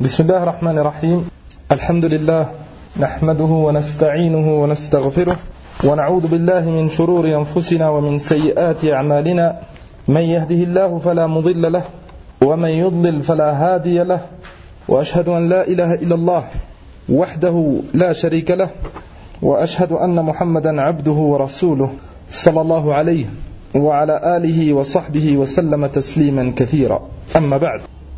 بسم الله الرحمن الرحيم الحمد لله نحمده ونستعينه ونستغفره ونعوذ بالله من شرور أنفسنا ومن سيئات أعمالنا من يهده الله فلا مضل له ومن يضلل فلا هادي له وأشهد أن لا إله إلا الله وحده لا شريك له وأشهد أن محمدا عبده ورسوله صلى الله عليه وعلى آله وصحبه وسلم تسليما كثيرا أما بعد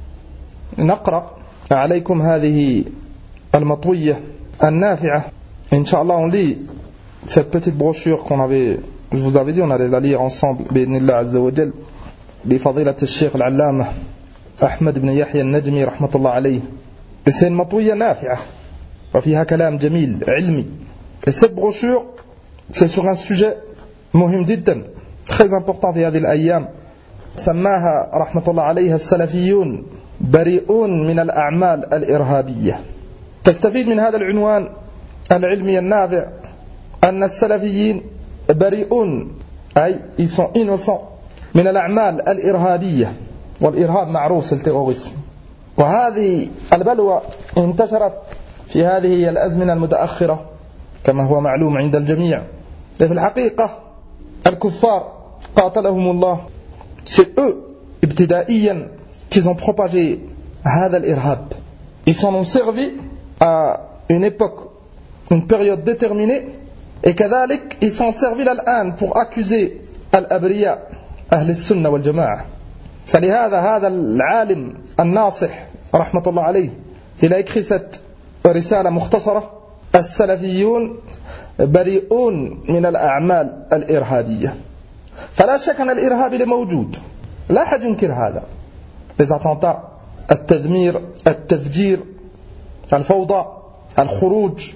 نقرأ عليكم هذه المطوية النافعة إن شاء الله on lit cette petite brochure je vous avais dit on allait la lire ensemble بإذن الله عز وجل بفضيلة الشيخ العلامة أحمد بن يحيى النجمي رحمة الله عليه et c'est une مطوية نافعة وفيها كلام جميل علمي et cette brochure c'est sur un sujet مهم جدا très important في هذه الأيام سماها رحمة الله عليها السلفيون بريئون من الأعمال الإرهابية. تستفيد من هذا العنوان العلمي النافع أن السلفيين بريئون أي ils sont innocents من الأعمال الإرهابية والإرهاب معروف التيروريزم وهذه البلوى انتشرت في هذه الأزمنة المتأخرة كما هو معلوم عند الجميع. في الحقيقة الكفار قاتلهم الله c'est eux ابتدائيا qu'ils ont propagé هذا الإرهاب. Ils s'en ont servi à une époque, une période déterminée et كذلك ils s'en servent الآن pour accuser الأبرياء أهل السنة والجماعة. فلهذا هذا العالم الناصح رحمة الله عليه il a écrit cette رسالة مختصرة السلفيون بريئون من الأعمال الإرهابية. فلا شك أن الإرهاب موجود لا أحد ينكر هذا. les attentats, التدمير, التفجير, الفوضى, الخروج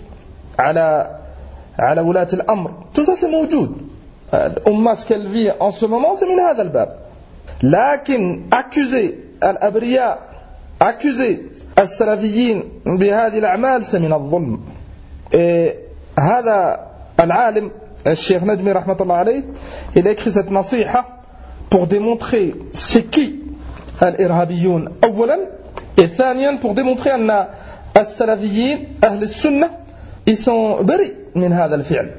على ولاة الأمر, tout ça c'est موجود. الأمة ce qu'elle vit en ce moment c'est من هذا الباب. لكن accuser الأبرياء, accuser السلفيين بهذه الأعمال c'est من الظلم. Et هذا العالم الشيخ نجمي رحمة الله عليه il a écrit cette nasiha pour démontrer c'est qui الإرهابيون أولا et ثانيا pour démontrer أن السلفيين أهل السنة ils sont بريء من هذا الفعل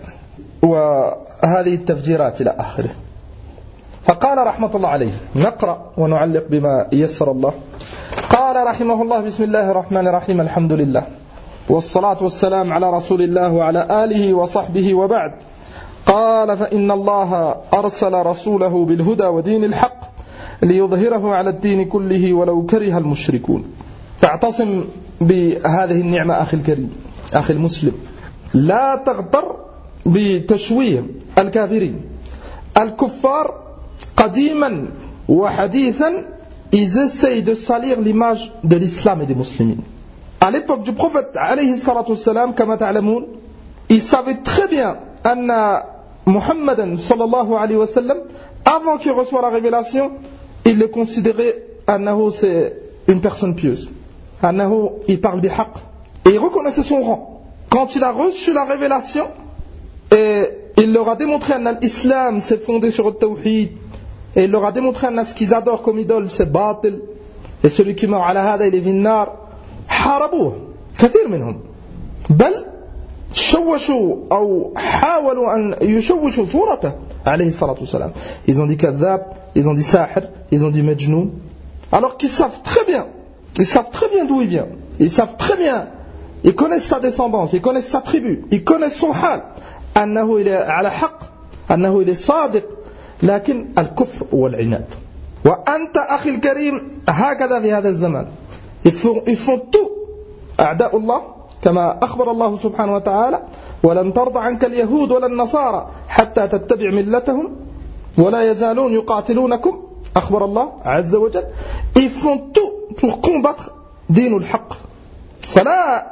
وهذه التفجيرات إلى آخره. فقال رحمة الله عليه نقرأ ونعلق بما يسر الله. قال رحمه الله بسم الله الرحمن الرحيم الحمد لله والصلاة والسلام على رسول الله وعلى آله وصحبه وبعد. قال فإن الله أرسل رسوله بالهدى ودين الحق ليظهره على الدين كله ولو كره المشركون. فاعتصم بهذه النعمة أخي الكريم أخي المسلم لا تغتر بتشويه الكافرين. الكفار قديما وحديثا ils essayent de salir l'image de l'islam et des musulmans. À l'époque du prophète alayhi salatu wassalam كما تعلمون ils savaient très bien أن محمدا صلى الله عليه وسلم avant qu'il reçoive la révélation il le considérait أنه c'est une personne pieuse, أنه il parle بحق et il reconnaissait son rang. Quand il a reçu la révélation et il leur a démontré أن l'islam c'est fondé sur le tawhid et il leur a démontré أن ce qu'ils adorent comme idole c'est batil et celui qui meurt على هذا il est في النار حاربوه كثير منهم بل شوشوا أو حاولوا أن يشوشوا صورته عليه الصلاة والسلام. Ils ont dit كذاب, ils ont dit ساحر, ils ont dit مجنون alors qu'ils savent très bien d'où il vient, ils savent très bien, ils connaissent sa descendance, ils connaissent sa tribu, ils connaissent son حال أنه il est على حق, أنه il est صادق. لكن الكفر والعناد وأنت أخي الكريم هكذا في هذا الزمان ils font tout أعداء الله كما أخبر الله سبحانه وتعالى ولن ترضى عنك اليهود ولا النصارى حتى تتبع ملتهم ولا يزالون يقاتلونكم أخبر الله عز وجل. Ils font tout pour combattre دين الحق. فلا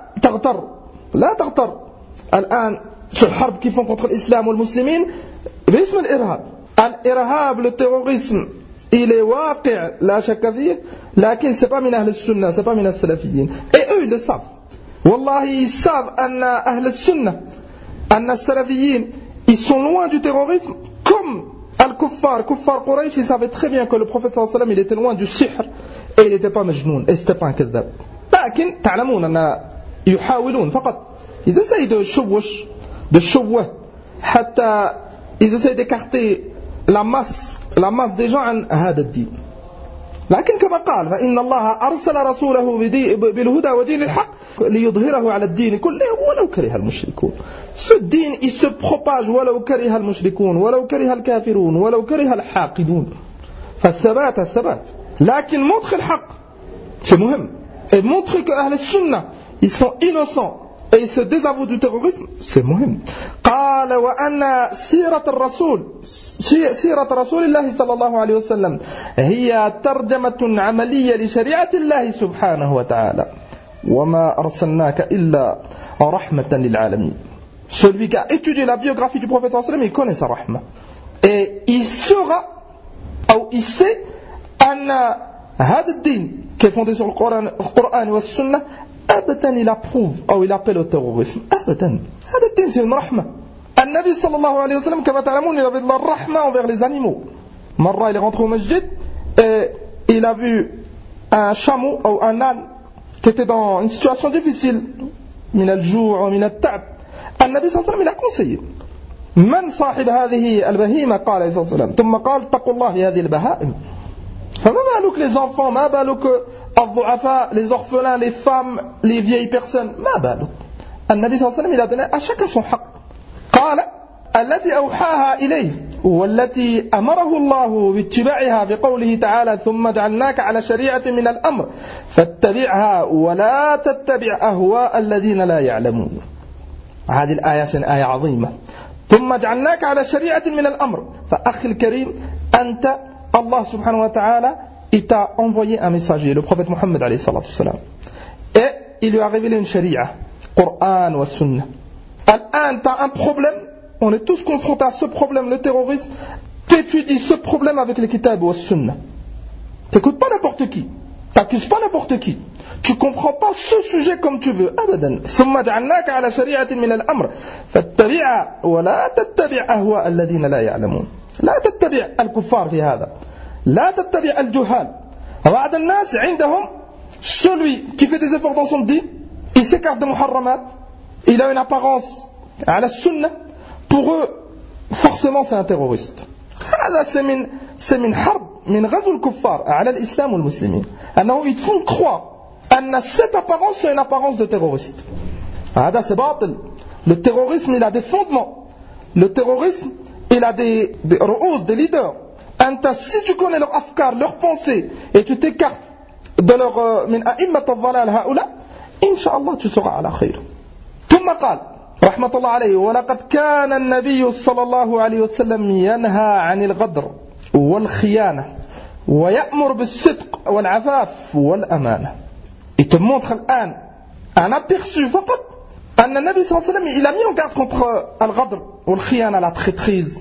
تغتر الآن في الحرب qu'ils font contre l'islam والمسلمين باسم الإرهاب. الإرهاب le terrorisme il est واقع لا شك فيه لكن c'est pas من أهل السنة, c'est pas من السلفيين et eux ils le savent. والله ils savent أن أهل السنة أن السلفيين ils sont loin du terrorisme comme Al-Kuffar, Kuffar Quraysh, ils savaient très bien que le prophète sallallahu alayhi wa sallam il était loin du sihr et il n'était pas majnoun et c'était pas un kadhab. لكن تعلمون أن يحاولون فقط ils essayent de شوه حتى ils essayent d'écarter la masse des gens عن هذا الدين. لكن كما قال فإن الله أرسل رسوله بالهدى ودين الحق ليظهره على الدين كله ولو كره المشركون. Ce din il se propage ولو كره المشركون ولو كره الكافرون ولو كره الحاقدون. فالثبات لكن montre الحق c'est مهم et montrer que أهل السنة ils sont innocents et ils se désavouent du terrorisme c'est مهم. قال وأن سيرة رسول الله صلى الله عليه وسلم هي ترجمة عملية لشريعة الله سبحانه وتعالى وما أرسلناك إلا رحمة للعالمين. Celui qui a étudié la biographie du prophète صلى الله عليه وسلم il connaît sa rahma et il saura ou il sait أن هذا الدين qui est fondé sur le Coran et la Sunna أبدا il approuve ou il appelle au terrorisme أبدا. هذا الدين c'est une rahma. النبي صلى الله عليه وسلم كما تعلمون il avait de la rahma envers les animaux. مرة il est rentré au masjid et il a vu un chameau ou un âne qui était dans une situation difficile من الجوع ومن التعب. النبي صلى الله عليه وسلم il a conseillé من صاحب هذه البهيمة قال عليه الصلاة والسلام ثم قال اتقوا الله هذه البهائم. فما بالك les enfants ما بالك الضعفاء les orphelins les femmes les vieilles personnes ما بالك. النبي صلى الله عليه وسلم il a donné à chacun son حق. قال التي أوحاها إليه والتي أمره الله باتباعها في قوله تعالى ثم جعلناك على شريعة من الأمر فاتبعها ولا تتبع أهواء الذين لا يعلمون. هذه الآية آية عظيمة. ثم جعلناك على شريعة من الأمر. فأخي الكريم أنت Allah subhanahu wa ta'ala il t'a envoyé un messager le prophète Mohammed alayhi salatu wassalam et il lui a révélé une sharia Coran wa Sunna. Al-an t'as un problème, on est tous confrontés à ce problème, le terrorisme. T'étudies ce problème avec les kitab wa Sunna. T'écoutes pas n'importe qui, t'accuses pas n'importe qui, tu comprends pas ce sujet comme tu veux abadan. ثم جعلناك على شريعة من الأمر فاتبعها ولا تتبع أهواء الذين لا يعلمون. لا تتبع الكفار في هذا لا تتبع الجهال. بعض الناس عندهم celui qui fait des efforts dans son din il s'écarte de muharramat il a une apparence à la sunna pour eux forcément c'est un terroriste. هذا c'est من حرب من غزو الكفار على الإسلام والمسلمين أنه ils font croire أن cette apparence c'est une apparence de terroriste. هذا c'est باطل. Le terrorisme il a des fondements. Le terrorisme il a des ru'uz, des leaders. Si tu connais leur afkar, leurs pensées, et tu t'écartes de leur min a'immat al-dhalal haoula, incha'Allah tu seras à la khayr. ثم قال رحمة الله عليه ولقد كان النبي صلى الله عليه وسلم ينهى عن الغدر والخيانة ويأمر بالصدق والعفاف والأمانة. Il te montre الآن un aperçu فقط أن النبي صلى الله عليه وسلم il a mis en garde contre الغدر والخيانة la traîtrise.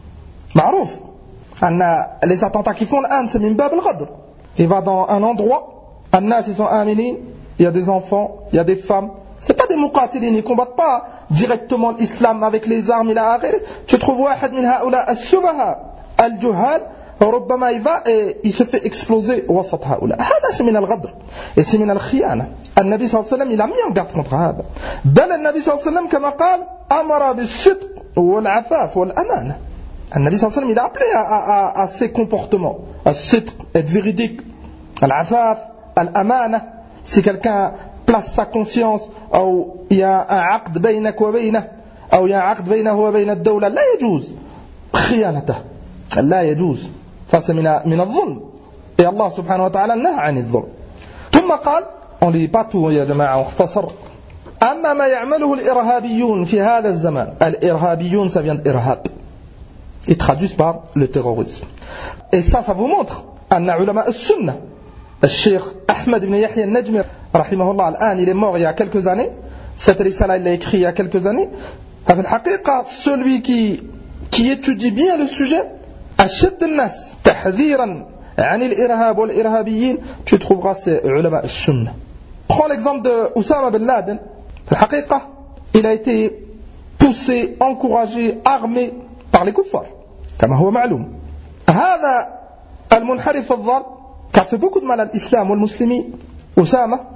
معروف أن les attentats qui font الآن c'est من باب الغدر. Il va dans un endroit الناس ils sont آمنين il y a des enfants il y a des femmes c'est pas des muqatilin ils combattent pas directement l'islam avec les armes إلى آخره. Tu trouves واحد من هؤلاء السفهاء الجهال ربما il va et il se fait exploser وسط هؤلاء. هذا c'est من الغدر et c'est من الخيانة. النبي صلى الله عليه وسلم il a mis en garde contre هذا. بل النبي صلى الله عليه وسلم كما قال أمر بالصدق والعفاف والأمانة. النبي صلى الله عليه وسلم il a appelé à ces comportements à الصدق être véridique العفاف الأمانة. Si quelqu'un place sa confiance أو il y a un عقد بينك وبينه أو il y a un عقد بينه وبين الدولة لا يجوز خيانته لا يجوز. فc'est من الظلم et Allah سبحانه وتعالى نهى عن الظلم. ثم قال on lit pas tout يا جماعة واختصر. أما ما يعمله الإرهابيون في هذا الزمان. الإرهابيون ça vient d'irhab. Ils traduisent par le terrorisme. Et ça vous montre أن علماء السنة الشيخ أحمد بن يحيى النجمي رحمه الله الآن il est mort il y a quelques années. Cette risala il l'a écrit il y a quelques années. في الحقيقة celui qui étudie bien le sujet أشد الناس تحذيرا عن الإرهاب والإرهابيين tu trouveras c'est علماء السنة. Prends l'exemple de Oussama bin Laden. في الحقيقة il a été poussé, encouragé, armé par les kuffars كما هو معلوم. هذا المنحرف الضال qui a fait beaucoup de mal à l'islam والمسلمين Oussama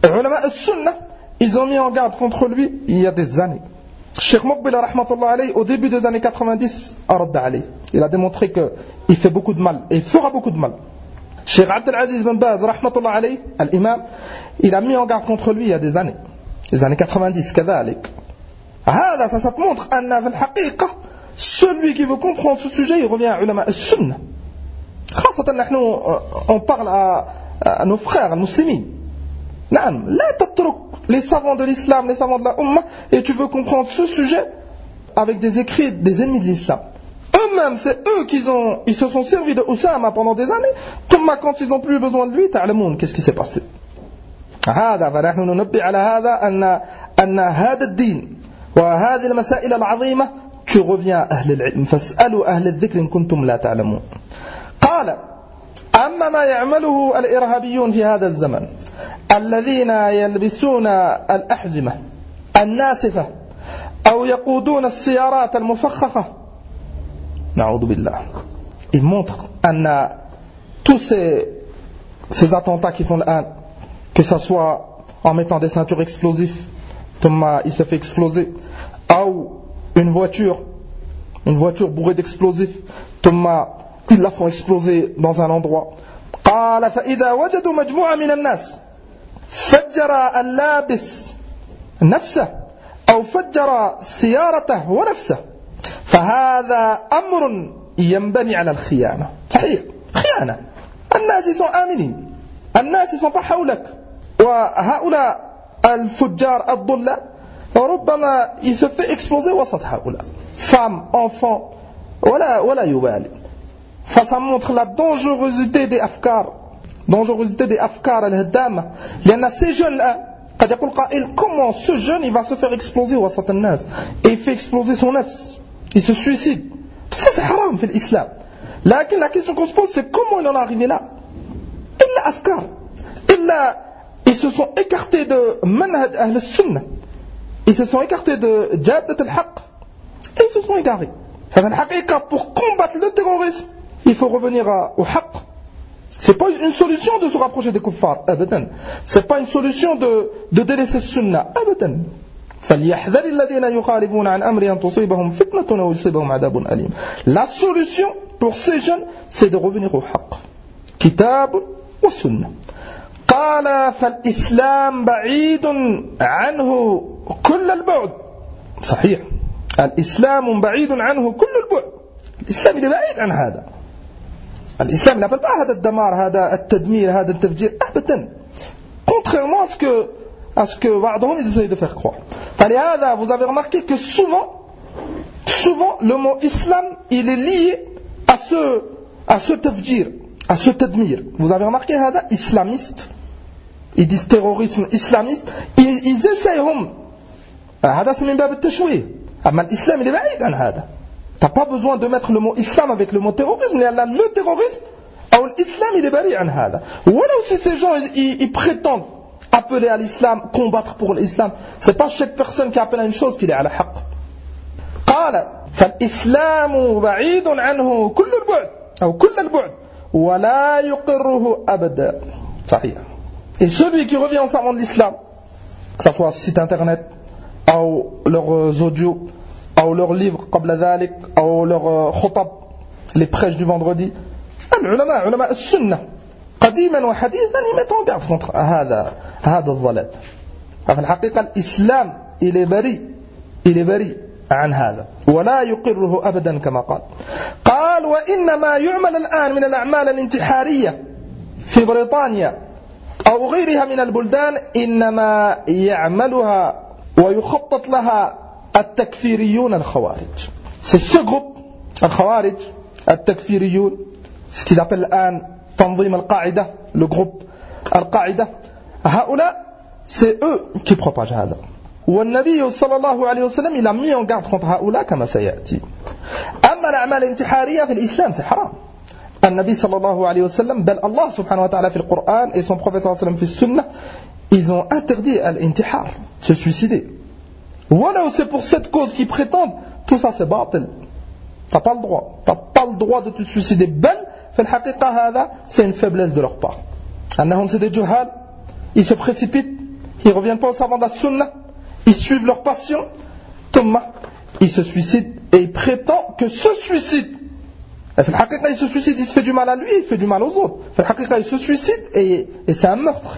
Les ulama al-sunnah, ils ont mis en garde contre lui il y a des années. Cheikh Muqbil rahmatullah alayhi, au début des années 90, il a démontré qu'il fait beaucoup de mal et il fera beaucoup de mal. Cheikh Abdelaziz bin Baz rahmatullah alayhi, l'imam, il a mis en garde contre lui il y a des années. Les années 90, كذلك. Ça te montre أن في الحقيقة celui qui veut comprendre ce sujet, il revient à ulama al-sunnah. خاصة نحن on parle à nos frères musulmans. نعم لا تترك les savants de l'islam, les savants de la Ummah, et tu veux comprendre ce sujet avec des écrits des ennemis de l'islam. Eux-mêmes, c'est eux ils se sont servis de Oussama pendant des années. Quand ils n'ont plus besoin de lui, ta'lamoun, qu'est-ce qui s'est passé? هذا فنحن ننبه على هذا أن هذا الدين وهذه المسائل العظيمة tu reviens à أهل العلم فاسألوا أهل الذكر إن كنتم لا تعلمون. قال أما ما يعمله الإرهابيون في هذا الزمن الذين يلبسون الأحزمة الناسفة أو يقودون السيارات المفخخة نعوذ بالله. Il montre أن tous ces attentats qui font l'âne, que ce soit en mettant des ceintures explosives, Thomas il se fait exploser, ou une voiture bourrée d'explosifs, Thomas ils la font exploser dans un endroit. قال فإذا وجدوا مجموعة من الناس فجر اللابس نفسه أو فجر سيارته ونفسه فهذا أمر ينبني على الخيانة. صحيح خيانة. الناس sont آمنين, الناس sont pas حولك, وهؤلاء الفجار الضلال ربما il se fait exploser وسط هؤلاء femmes, enfants ولا يبالي. Ça montre la dangerosité des afkar al-haddama. لأن ces jeunes là قد يقول قائل comment ce jeune il va se faire exploser وسط الناس et il fait exploser son nafs, il se suicide. Tout ça c'est haram في l'islam. La question qu'on se pose c'est comment il en est arrivé là. إلا أفكار, إلا ils se sont écartés de manhaj ahl al-sunnah, ils se sont écartés de jaddat al-haqq et ils se sont égarés. Pour combattre le terrorisme il faut revenir au haqq. C'est pas une solution de se rapprocher des kuffars, abadan. C'est pas une solution de délaisser le sunnah, abadan. فليحذر الذين يخالفون عن أمره أن تصيبهم فتنة أو يصيبهم عذاب أليم. La solution pour ces jeunes c'est de revenir au haqq. كتاب والسنة. قال فالإسلام بعيد عنه كل البعد. صحيح. الإسلام بعيد عنه كل البعد. الإسلام il est بعيد عن هذا. الإسلام n'appelle pas هذا الدمار, هذا التدمير, هذا التفجير, أبدا. Contrairement à ce que بعضهم ils essayent de faire croire. فلهذا vous avez remarqué que souvent le mot islam il est lié à ce tafjir, à ce tadmir. Vous avez remarqué هذا islamiste, ils disent terrorisme islamiste, ils essayent هذا c'est من باب التشويه. أما الإسلام il est بعيد عن هذا. T'as pas besoin de mettre le mot islam avec le mot terrorisme. Le terrorisme, ou l'islam, il est bari an hada. Ou alors si ces gens, ils prétendent appeler à l'islam, combattre pour l'islam, c'est pas chaque personne qui appelle à une chose qu'il est à la haqq. قال فالإسلام بعيد عنه كل البعد أو كل البعد ولا يقره أبدا. صحيح. Et celui qui revient en servant de l'islam, que ce soit site internet, ou leurs audios, ou leurs livres قبل ذلك أو leurs خطب, les prêches du vendredi, علماء السنة قديما وحديثا ils mettent en garde contre هذا الضلال. ففي الحقيقة الإسلام il est bari عن هذا ولا يقره أبدا كما قال وإنما يعمل الآن من الأعمال الانتحارية في بريطانيا أو غيرها من البلدان إنما يعملها ويخطط لها التكفيريون الخوارج. C'est ce groupe الخوارج التكفيريون, ce qu'ils appellent الآن تنظيم القاعدة, le groupe القاعدة, هؤلاء c'est eux qui propagent هذا. والنبي صلى الله عليه وسلم il a mis en garde contre هؤلاء كما سيأتي. أما الأعمال الانتحارية في الإسلام c'est حرام. النبي صلى الله عليه وسلم بل الله سبحانه وتعالى في القرآن et son prophète صلى الله عليه وسلم في السنة ils ont interdit الانتحار, se suicider. Voilà, c'est pour cette cause qu'ils prétendent, tout ça c'est batil. T'as pas le droit de te suicider. Bel, fait le haqiqa hada, c'est une faiblesse de leur part. Annahum c'est des juhal, ils se précipitent ils ne reviennent pas aux savants de la sunna, ils suivent leur passion, ils se suicident et ils prétendent que ce suicide, il se suicide, il se fait du mal à lui, il fait du mal aux autres. Il se suicide et c'est un meurtre.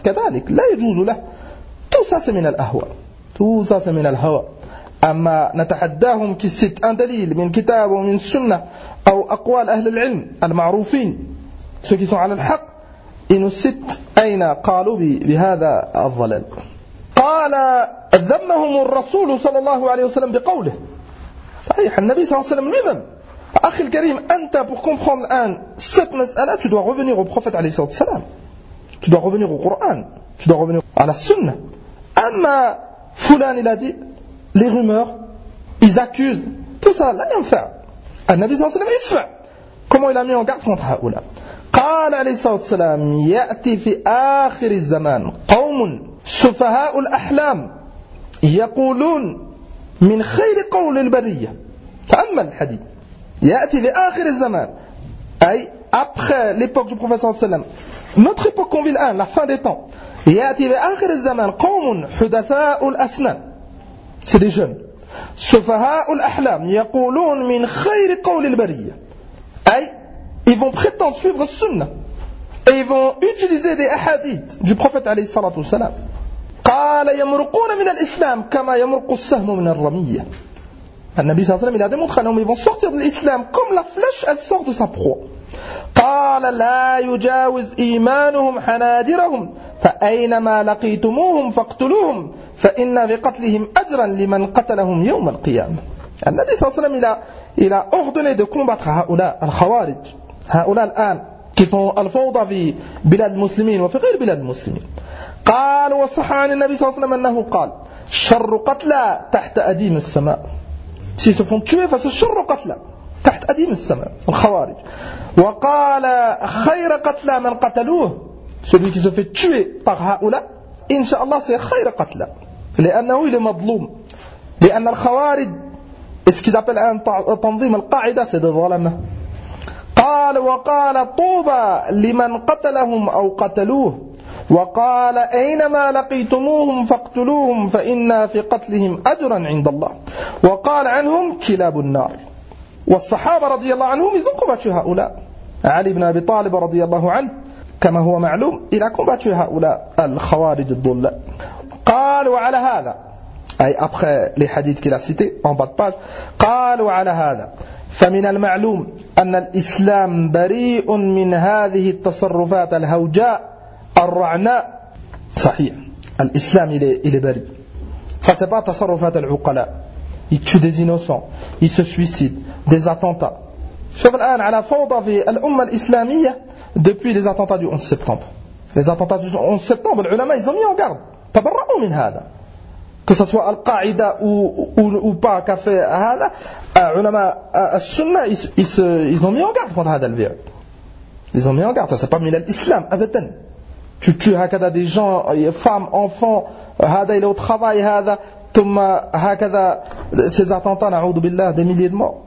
Tout ça c'est min al-ahwa. Tout ça c'est min al-hawa. أما نتحداهم كي سيت un دليل من كتاب ومن سنة أو أقوال أهل العلم المعروفين ceux qui sont على الحق ils nous citent أين قالوا بهذا الضلال. قال ذمهم الرسول صلى الله عليه وسلم بقوله صحيح النبي صلى الله عليه وسلم lui-même. أخي الكريم أنت pour comprendre cette مسألة tu dois revenir au prophète عليه الصلاة والسلام, tu dois revenir au Coran, tu dois revenir à la sunna. أما فلان il a dit, les rumeurs, ils accusent, tout ça, là, il y a un fait. النبي صلى الله عليه وسلم يسمع. Comment il a mis en garde contre هؤلاء؟ قال عليه الصلاة والسلام يأتي في آخر الزمان قوم سفهاء الأحلام يقولون من خير قول البرية. تأمل الحديث. يأتي في آخر الزمان أي après l'époque du prophète صلى الله عليه وسلم, notre époque qu'on vit الآن, la fin des temps. يأتي في آخر الزمان قوم حدثاء الأسنان, c'est des jeunes. سفهاء الأحلام يقولون من خير قول البرية أي ils vont prétendre suivre le sunna et ils vont utiliser des ahadiths du prophète عليه الصلاة والسلام. قال يمرقون من الإسلام كما يمرق السهم من الرمية. النبي صلى الله عليه وسلم il a démontré qu'ils vont sortir de l'islam comme la flèche elle sort de sa proie. قال لا يجاوز إيمانهم حناجرهم فأينما لقيتموهم فاقتلوهم فإن بقتلهم أجرا لمن قتلهم يوم القيامة. النبي صلى الله عليه وسلم il a ordonné de combattre هؤلاء الخوارج, هؤلاء الآن qui font الفوضى في بلاد المسلمين وفي غير بلاد المسلمين. قال وصح عن النبي صلى الله عليه وسلم أنه قال شر قتلى تحت أديم السماء. s'ils se font tuer فسه شر قتلى تحت أديم السماء الخوارج. وقال خير قتلى من قتلوه, celui qui se fait tuer par هؤلاء إن شاء الله c'est خير قتلى لأنه il est مظلوم. لأن الخوارج ce qu'ils appellent un تنظيم القاعدة c'est des ظلمة. قال وقال طوبى لمن قتلهم أو قتلوه وقال أينما لقيتموهم فاقتلوهم فإن في قتلهم أجرا عند الله. وقال عنهم كلاب النار. والصحابة رضي الله عنهم ils ont combattu هؤلاء. علي بن أبي طالب رضي الله عنه كما هو معلوم il a combattu هؤلاء الخوارج الضلال. قال وعلى هذا أي après les hadiths qu'il a cités en bas de page قال وعلى هذا فمن المعلوم أن الإسلام بريء من هذه التصرفات الهوجاء الرعناء. صحيح الإسلام il est بريء. Ça c'est pas تصرفات العقلاء, ils tuent des innocents, ils se suicident, des attentats. شوف الآن على فوضى في الأمة الإسلامية depuis les attentats du 11 septembre. Les attentats du 11 septembre, les ulama ils ont mis en garde. تبرؤوا من هذا. Que ce soit Al-Qaïda ou pas qu'a fait هذا, علماء السنة ils ont mis en garde contre هذا البيع. Ils ont mis en garde, ça c'est pas mis l'islam abadan. Tu tues هكذا des gens, femmes, enfants, هذا il est au travail, هذا ثم هكذا ces attentats, نعوذ بالله, des milliers de morts.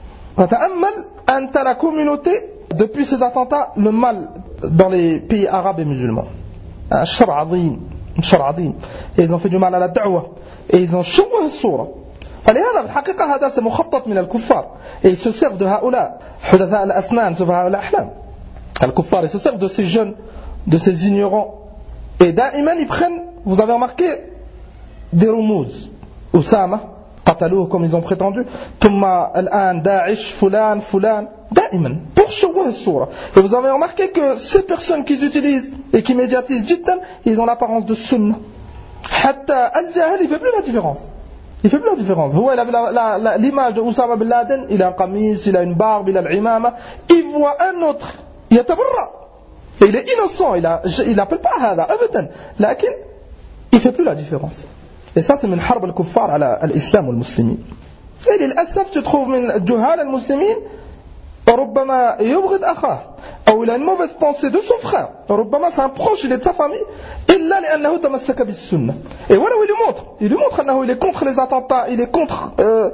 فتأمل أنت la communauté depuis ces attentats, le mal dans les pays arabes et musulmans. Un شر عظيم, شر عظيم. Et ils ont fait du mal à la da'wah et ils ont شوه الصورة. فلهذا الحقيقة هذا مخطط من الكفار et ils se servent de هؤلاء حدثاء الأسنان سفهاء الأحلام. الكفار ils se servent de ces jeunes, de ces ignorants et دائما ils prennent, vous avez remarqué, des rumuz. Oussama قتلوه comme ils ont prétendu, ثم الآن داعش فلان فلان دائما pour شوه الصورة. Et vous avez remarqué que ces personnes qu'ils utilisent et qui médiatisent جدا, ils ont l'apparence de sunna. حتى الجاهل il fait plus la différence. Il fait plus la différence. هو il avait l'image de Oussama bin Laden, il a un qamis, il a une barbe, il a l'imama. Il voit un autre, il يتبرأ. Et il est innocent, il appelle pas هذا أبدا. لكن il fait plus la différence. Et ça c'est من حرب الكفار على الإسلام والمسلمين. Et للأسف tu trouves من جهال المسلمين ربما يبغض أخاه أو il a une mauvaise pensée de son frère. ربما c'est un proche, il est de sa famille. إلا لأنه تمسك بالسنة. Et voilà où il lui montre أنه il est contre les attentats, il est contre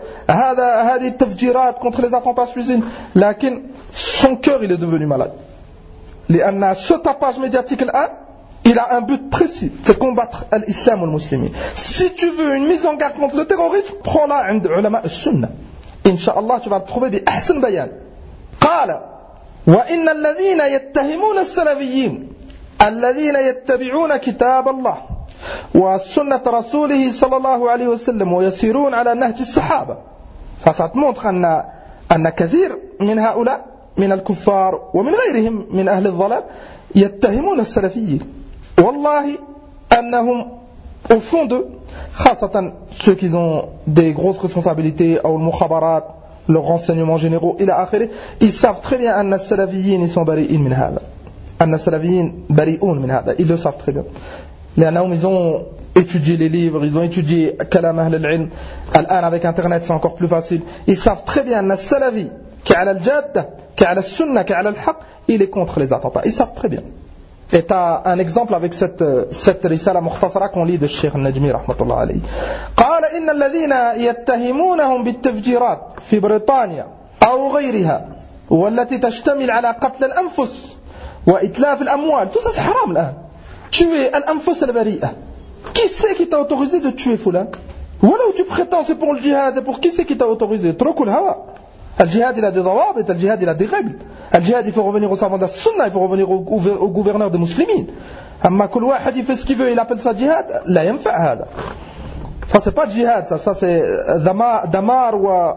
هذه التفجيرات, contre les attentats suicides. لكن son cœur il est devenu malade. لأن ce tapage médiatique الآن il a un but précis, c'est combattre l'islam ou le musulman. Si tu veux une mise en garde contre le terrorisme, prends-la عند علماء السنة. Inch'Allah, tu vas le trouver بأحسن بيان. قال وإن الذين يتهمون السلفيين الذين يتبعون كتاب الله وسنة رسوله صلى الله عليه وسلم ويسيرون على نهج الصحابة. Ça te montre أن كثير من هؤلاء من الكفار ومن غيرهم من أهل الضلال يتهمون السلفيين. والله أنهم au fond d'eux, خاصة ceux qui ont des grosses responsabilités أو المخابرات, leurs renseignements généraux إلى آخره, ils savent très bien أن السلفيين ils sont بريئين من هذا. أن السلفيين بريئون من هذا. Ils le savent très bien. لأنهم ils ont étudié les livres, ils ont étudié كلام أهل العلم. الآن avec Internet c'est encore plus facile. Ils savent très bien أن السلفي كعلى الجادة كعلى السنة كعلى الحق, il est contre les attentats. Ils savent très bien. Et tu as un exemple avec cette risala mukhtasara qu'on lit de Cheikh Najmi rahmatullah alayhi. قال إن الذين يتهمونهم بالتفجيرات في بريطانيا أو غيرها والتي تشتمل على قتل الأنفس وإتلاف الأموال, tout ça c'est haram الآن. Tuer الأنفس البريئة. Qui c'est qui t'a autorisé de tuer fulan? ولو tu prétends c'est pour le djihad, c'est pour qui c'est qui t'a autorisé? اتركوا الهوى. الجهاد il a des ضوابط, الجهاد il a des règles. الجهاد il faut revenir au savant de la sunna, il faut revenir au gouverneur des musulmans. أما كل واحد il fait ce qu'il veut, il appelle ça djihad, لا ينفع هذا. Ça c'est pas djihad, ça c'est دمار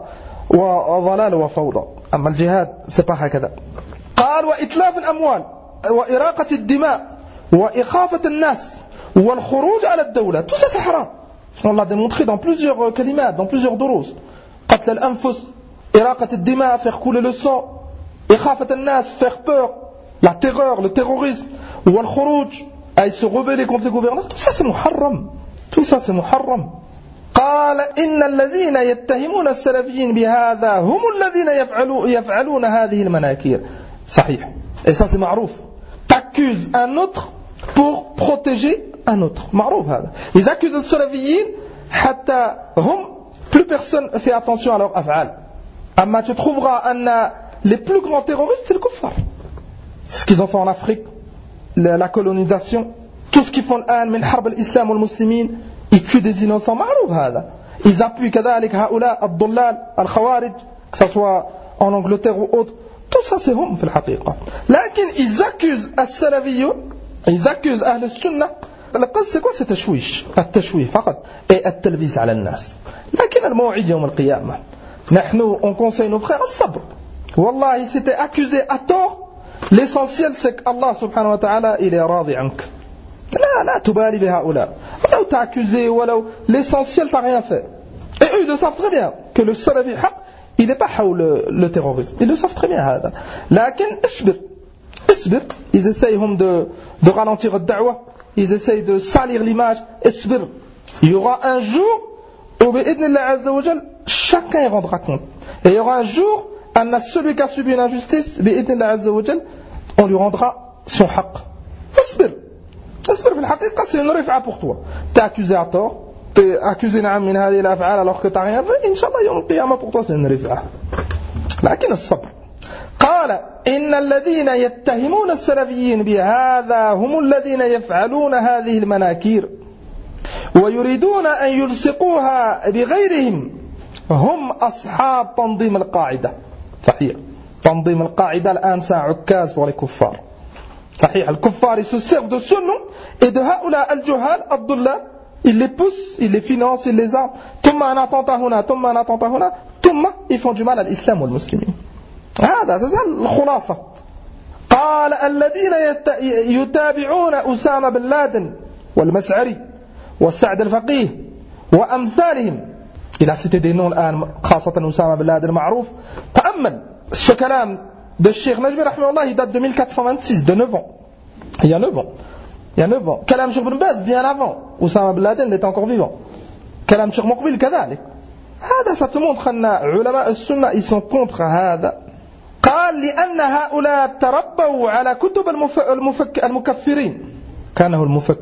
وضلال وفوضى. أما الجهاد c'est pas هكذا. قال وإتلاف الأموال وإراقة الدماء وإخافة الناس والخروج على الدولة, tout ça c'est haram. On l'a démontré dans plusieurs kalimat, dans plusieurs duruus. قتل الأنفس, إراقة الدماء, faire couler le sang, إخافة الناس, faire peur, la terreur, le terrorisme, والخروج, à se rebeller contre les gouverneurs, tout ça c'est muharram. Tout ça c'est muharram. قال إن الذين يتهمون السلفيين بهذا هم الذين يفعلون هذه المناكير. صحيح. Et ça c'est معروف. T'accuses un autre pour protéger un autre. معروف هذا. Ils accusent les salafiyin حتى هم, plus personne fait attention à leurs af'al. أما tu trouveras أن les plus grands terroristes c'est le kuffar. Ce qu'ils ont fait en Afrique, la colonisation, tout ce qu'ils font الآن من حرب الإسلام والمسلمين, ils tuent des innocents. معروف هذا. Ils appuient كذلك هؤلاء الضلال الخوارج, que ce soit en Angleterre ou autre. Tout ça c'est هم في الحقيقة. لكن ils accusent السلفيون, ils accusent أهل السنة. القصة c'est quoi? C'est تشويش, التشويه فقط, et التلبيس على الناس. لكن الموعد يوم القيامة, نحن on conseille nos frères الصبر. والله si t'es accusé à tort, l'essentiel c'est qu'Allah subhanahu wa ta'ala il est راضي عنك. لا تبالي بهؤلاء. ولو t'as accusé, ولو, l'essentiel t'as rien fait. Et eux ils le savent très bien que le salafi haq il n'est pas le terrorisme. Ils le savent très bien هذا. لكن اصبر. Ils essayent de ralentir le da'wah. Ils essayent de salir l'image. اصبر. Il y aura un jour où بإذن الله عز وجل chacun y rendra compte. Et il y aura un jour où celui qui a subi une injustice بإذن الله عز وجل on lui rendra son حق. اصبر في الحقيقة c'est une رفعة pour toi. T'es accusé à tort, t'es accusé من هذه الأفعال alors que t'as rien fait, Inch'Allah يوم القيامة pour toi c'est une رفعة. لكن الصبر. قال إن الذين يتهمون السلفيين بهذا هم الذين يفعلون هذه المناكير ويريدون أن يلصقوها بغيرهم هم أصحاب تنظيم القاعدة. صحيح. تنظيم القاعدة الآن c'est un عكاز pour les kuffars. صحيح. الكفار ils se servent de ce nom et de هؤلاء الجهال الضلال, ils les poussent, ils les financent, ils les arment. ثم un attentat هنا, ثم un attentat هنا, ثم ils font du mal à l'islam والمسلمين. هذا الخلاصة. قال الذين يتابعون أسامة بن لادن والمسعري والسعد الفقيه وأمثالهم. Il a cité des noms الآن, خاصة أسامة بن لادن معروف. تأمل ce كلام de Cheikh Najmi rahimahullah, il date de 1426, de 9 ans. Il y a 9 ans. Kalam Cheikh Ibn Baz, bien avant. Oussama bin Laden était encore vivant. Kalam Cheikh Muqbil, كذلك. هذا ça te montre أن علماء السنة ils sont contre هذا. قال لأن هؤلاء تربوا على كتب المكفرين. كانه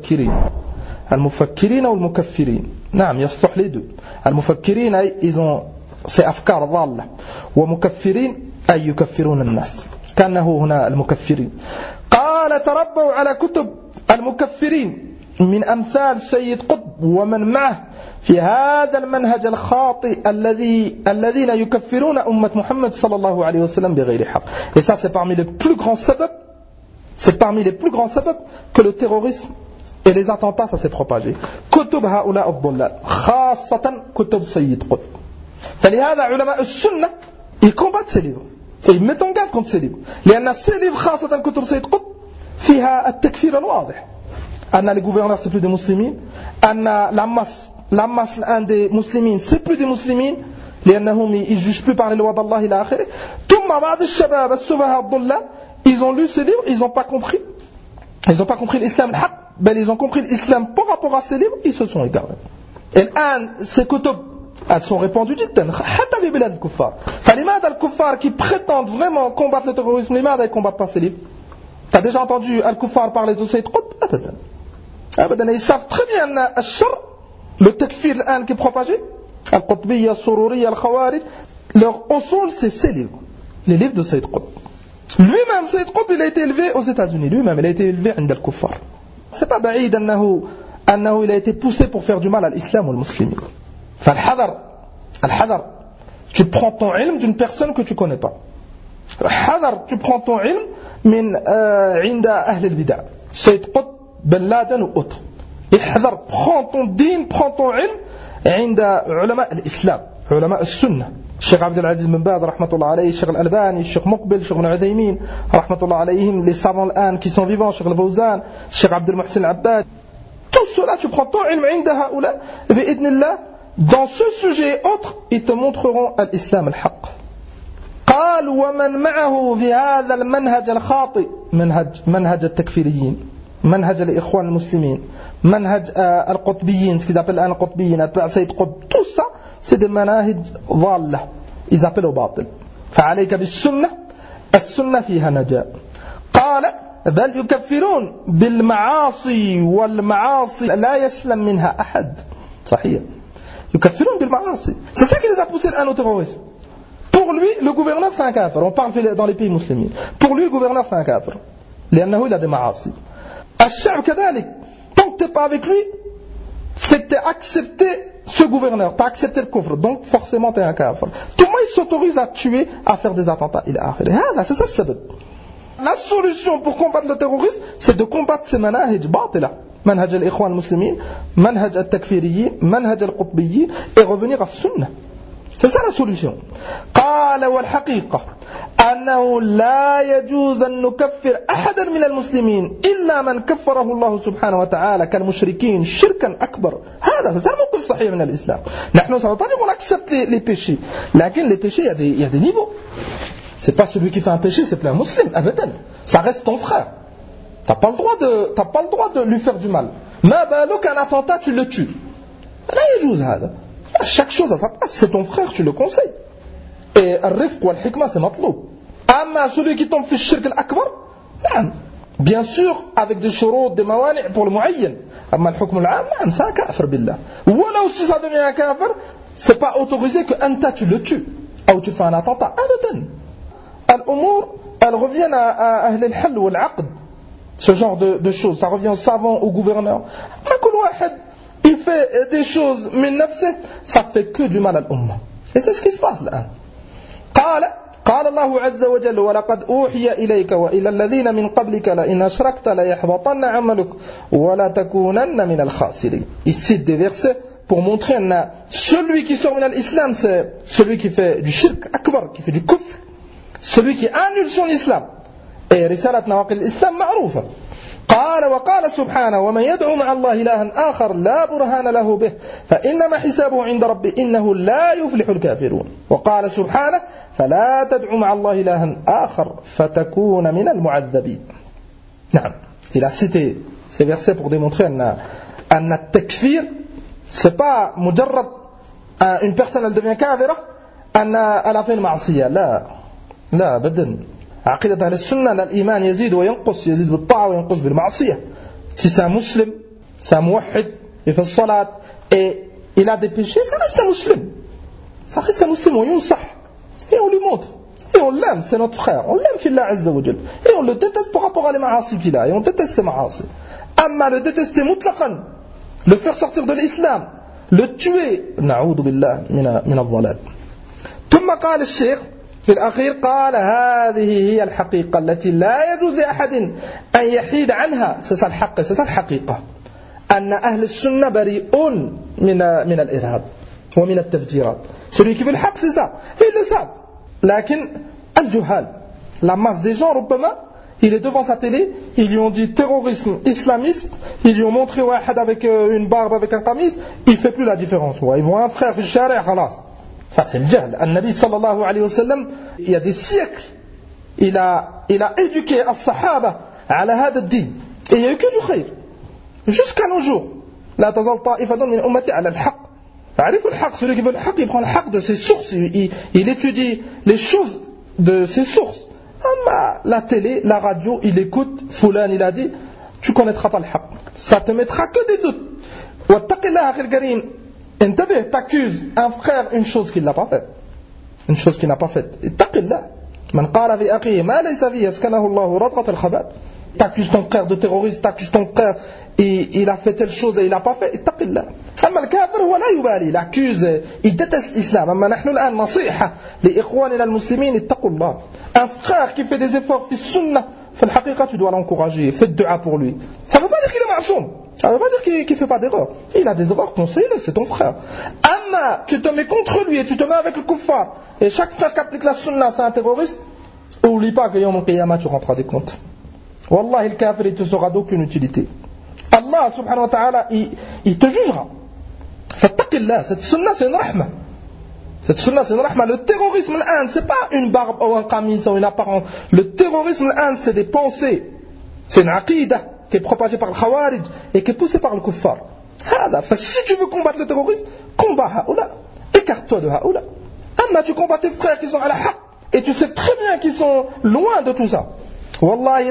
المفكرين والمكفرين. نعم يصلح les deux. المفكرين ils ont c'est أفكار ضالة. ومكفرين أي يكفرون الناس. كأنه هنا المكفرين. قال تربوا على كتب المكفرين من أمثال سيد قطب ومن معه في هذا المنهج الخاطئ الذين يكفرون أمة محمد صلى الله عليه وسلم بغير حق. Et ça c'est parmi les plus grands sababs que le terrorisme et les attentats ça s'est propagé. كتب هؤلاء الضلال خاصة كتب سيد قطب. فلهذا علماء السنة ils combattent ces livres et ils mettent en garde contre ces livres. لأن ces livres خاصة كتب سيد قطب فيها التكفير الواضح. أن les gouverneurs c'est plus des musulmans, أن la masse un des musulmans c'est plus des musulmans, لأنهم ils jugent plus par les lois d'Allah إلى آخره. ثم بعض الشباب السفهاء الضلال ils ont lu ces livres, ils n'ont pas compris l'islam الحق, بل ils ont compris l'islam par rapport à ces livres, ils se sont égarés. Et الآن ces kutub elles sont répandues جدا حتى في بلاد الكفار. فلماذا الكفار qui prétendent vraiment combattre le terrorisme, لماذا ils ne combattent pas ces livres? T'as déjà entendu Al-Kuffar parler de Sayyid Qutb? Abadan. Ils savent très bien le takfir qui est propagé, Al-Qutbiyya, Al-Sururiyya, Al-Khawarij, leur usul c'est ces livres, les livres de Sayyid Qutb. Lui-même, Sayyid Qutb, il a été élevé aux États-Unis, lui-même, il a été élevé عند الكفار. C'est pas بعيد أنه il a été poussé pour faire du mal à l'islam ou aux musulmans. الحذر, tu prends ton ilm d'une personne que tu connais pas. حذر, tu prends ton ilm من عند أهل البدع, Sayyid Qutb, Ben Laden ou autre. احذر, prends ton din, prends ton ilm عند علماء الإسلام, علماء السنة. الشيخ عبد العزيز بن باز رحمة الله عليه, الشيخ الألباني, الشيخ مقبل, الشيخ ابن عثيمين رحمة الله عليهم, les savants الآن qui sont vivants, الشيخ الفوزان, الشيخ عبد المحسن العباد. Tout cela, tu prends ton ilm عند هؤلاء بإذن الله. Dans ce sujet et autres, ils te montreront l'islam الحق. قال ومن معه في هذا المنهج الخاطئ, منهج التكفيريين, منهج الإخوان المسلمين, منهج القطبيين, ce qu'ils appellent القطبيين, أتباع سيد قطب, tout ça c'est des مناهج ضالة, ils appellent au باطل. فعليك بالسنة, السنة فيها نجاة. قال بل يكفرون بالمعاصي والمعاصي لا يسلم منها أحد. صحيح, يكفرون بالمعاصي. C'est ça qui les a poussés au terrorisme. Pour lui, le gouverneur c'est un kafir. On parle dans les pays musulmans. Pour lui, le gouverneur c'est un kafir. لأنه il a des maassi. الشعب كذلك. Tant que tu n'es pas avec lui, c'est que tu as accepté ce gouverneur. Tu as accepté le kufr. Donc forcément tu es un kafir. Comment il s'autorise à tuer, à faire des attentats? C'est ça le sabab. La solution pour combattre le terrorisme, c'est de combattre ces manahij batila. منهج الإخوان المسلمين, منهج التكفيريين, منهج القطبيين, et revenir à السنة. C'est ça la solution. قال والحقيقة أنه لا يجوز أن نكفر أحدا من المسلمين إلا من كفره الله سبحانه وتعالى كالمشركين شركا أكبر. هذا c'est الموقف الصحيح من الإسلام. نحن ça veut pas dire qu'on accepte les péchés, لكن les péchés il y a des niveaux. C'est pas celui qui fait un péché c'est plein musulman, abadan. Ça reste ton frère. T'as pas le droit de lui faire du mal. ما بالك un attentat tu le tues. لا يجوز هذا. Chaque chose à sa place, c'est ton frère, tu le conseilles. Et الرفق والحكمة c'est مطلوب. أما celui qui tombe في الشرك الأكبر, bien sûr avec des شروط, des موانع pour le معين. أما الحكم العام, c'est un kafir بالله. ولو si ça devient un kafir, c'est pas autorisé que أنت tu le tues ou tu fais un attentat. أبدا. الأمور elles reviennent à أهل الحل والعقد. Ce genre de choses, ça revient aux savants, aux gouverneurs. Il fait des choses, mais ça fait que du mal à l'umma. Et c'est ce qui se passe là. قال الله عز وجل ولقد أوحي إليك وإلى الذين من قبلك لئن أشركت ليحبطن عملك ولا تكونن من الخاسرين. Il cite des versets pour montrer que celui qui sort de l'islam, c'est celui qui fait du shirk akbar, qui fait du kufr, celui qui annule son islam. Et رسالة نواقض الإسلام معروفة. قال وقال سبحانه ومن يدعو مع الله إلها آخر لا برهان له به فإنما حسابه عند ربه إنه لا يفلح الكافرون. وقال سبحانه فلا تدعو مع الله إلها آخر فتكون من المعذبين. نعم, il a cité ces versets pour démontrer أن التكفير c'est pas مجرد une personne elle devient كافرة أن elle a fait une معصية. لا أبدا. عقيدة أهل السنة الإيمان يزيد وينقص, يزيد بالطاعة وينقص بالمعصية. Si c'est un musulman, c'est un muwahhid, il fait salat et il a des péchés, ça reste un musulman. Ça reste un musulman, et on lui montre. Et on l'aime, c'est notre frère. On l'aime fillah azza wa jal. Et on le déteste par rapport à les ma'asi qu'il a. Et on déteste ses ma'asi. Amma le détester mutlaqan, le faire sortir de l'islam, le tuer, na'oudou billah min al-dhalal. ثم قال الشيخ في الأخير قال هذه هي الحقيقة التي لا يجوز لأحد أن يحيد عنها. C'est ça la حقيقة. أن أهل السنة بريئون من الإرهاب ومن التفجيرات. Celui qui veut le haq, c'est ça. Et ils le savent. لكن الجهال, la masse des gens, ربما, il est devant sa télé, ils lui ont dit terrorisme islamiste, ils lui ont montré واحد avec une barbe, avec un tamis, il ne fait plus la différence. Ils voient un frère في الشارع, خلاص. Ça c'est le jahl. An-Nabi sallallahu alayhi wa sallam, il y a des siècles, il a éduqué as-sahaba ala hada ad-din. Et il n'y a eu que du khayr. Jusqu'à nos jours. La tazal ta'ifatun min ummati ala al-haq. Arif al-haq, celui qui veut le haq, il prend le haq de ses sources, il étudie les choses de ses sources. La télé, la radio, il écoute, Foulan il a dit, tu ne connaîtras pas le haq. Ça te mettra que des doutes. Wattaqillah akhil karim. T'accuses un frère une chose qu'il n'a pas faite. Une chose qu'il n'a pas faite. Ittaqillah. Man qala fi akhihi ma laysa fihi askanahu Allahu radqat al-khabat. T'accuses ton frère de terroriste, t'accuses ton frère et il a fait telle chose et il n'a pas fait. Ittaqillah. Amma al-kafir huwa la yubali. Il accuse, il déteste l'islam. Amma nahnu al-an nasiha li ikhwanina al-muslimin ittaqullah. Un frère qui fait des efforts fi sunnah, fi al-haqiqa, tu dois l'encourager, fais dua pour lui. Ça ne veut pas dire qu'il est ma'soum. Ça ne veut pas dire qu'il ne fait pas d'erreur. Il a des erreurs, conseille-le, c'est ton frère. Amma, tu te mets contre lui et tu te mets avec le kuffar. Et chaque frère qui applique la sunna, c'est un terroriste. Oublie pas que yawm al-qiyamah, tu rentres à des comptes. Wallahi, le kafir, il te sera d'aucune utilité. Allah, subhanahu wa ta'ala, il te jugera. Fattaqillah, cette sunna, c'est une rahma. Cette sunna, c'est une rahma. Le terrorisme, l'an, c'est pas une barbe ou un qamis ou une apparence. Le terrorisme, l'an, c'est des pensées. C'est une aqidah qui est propagé par le Khawarij et qui est poussé par le Kuffar. Si tu veux combattre le terrorisme, combat Haoula. Écarte-toi de Haoula. Amma tu combats tes frères qui sont à la haq et tu sais très bien qu'ils sont loin de tout ça. Wallahi,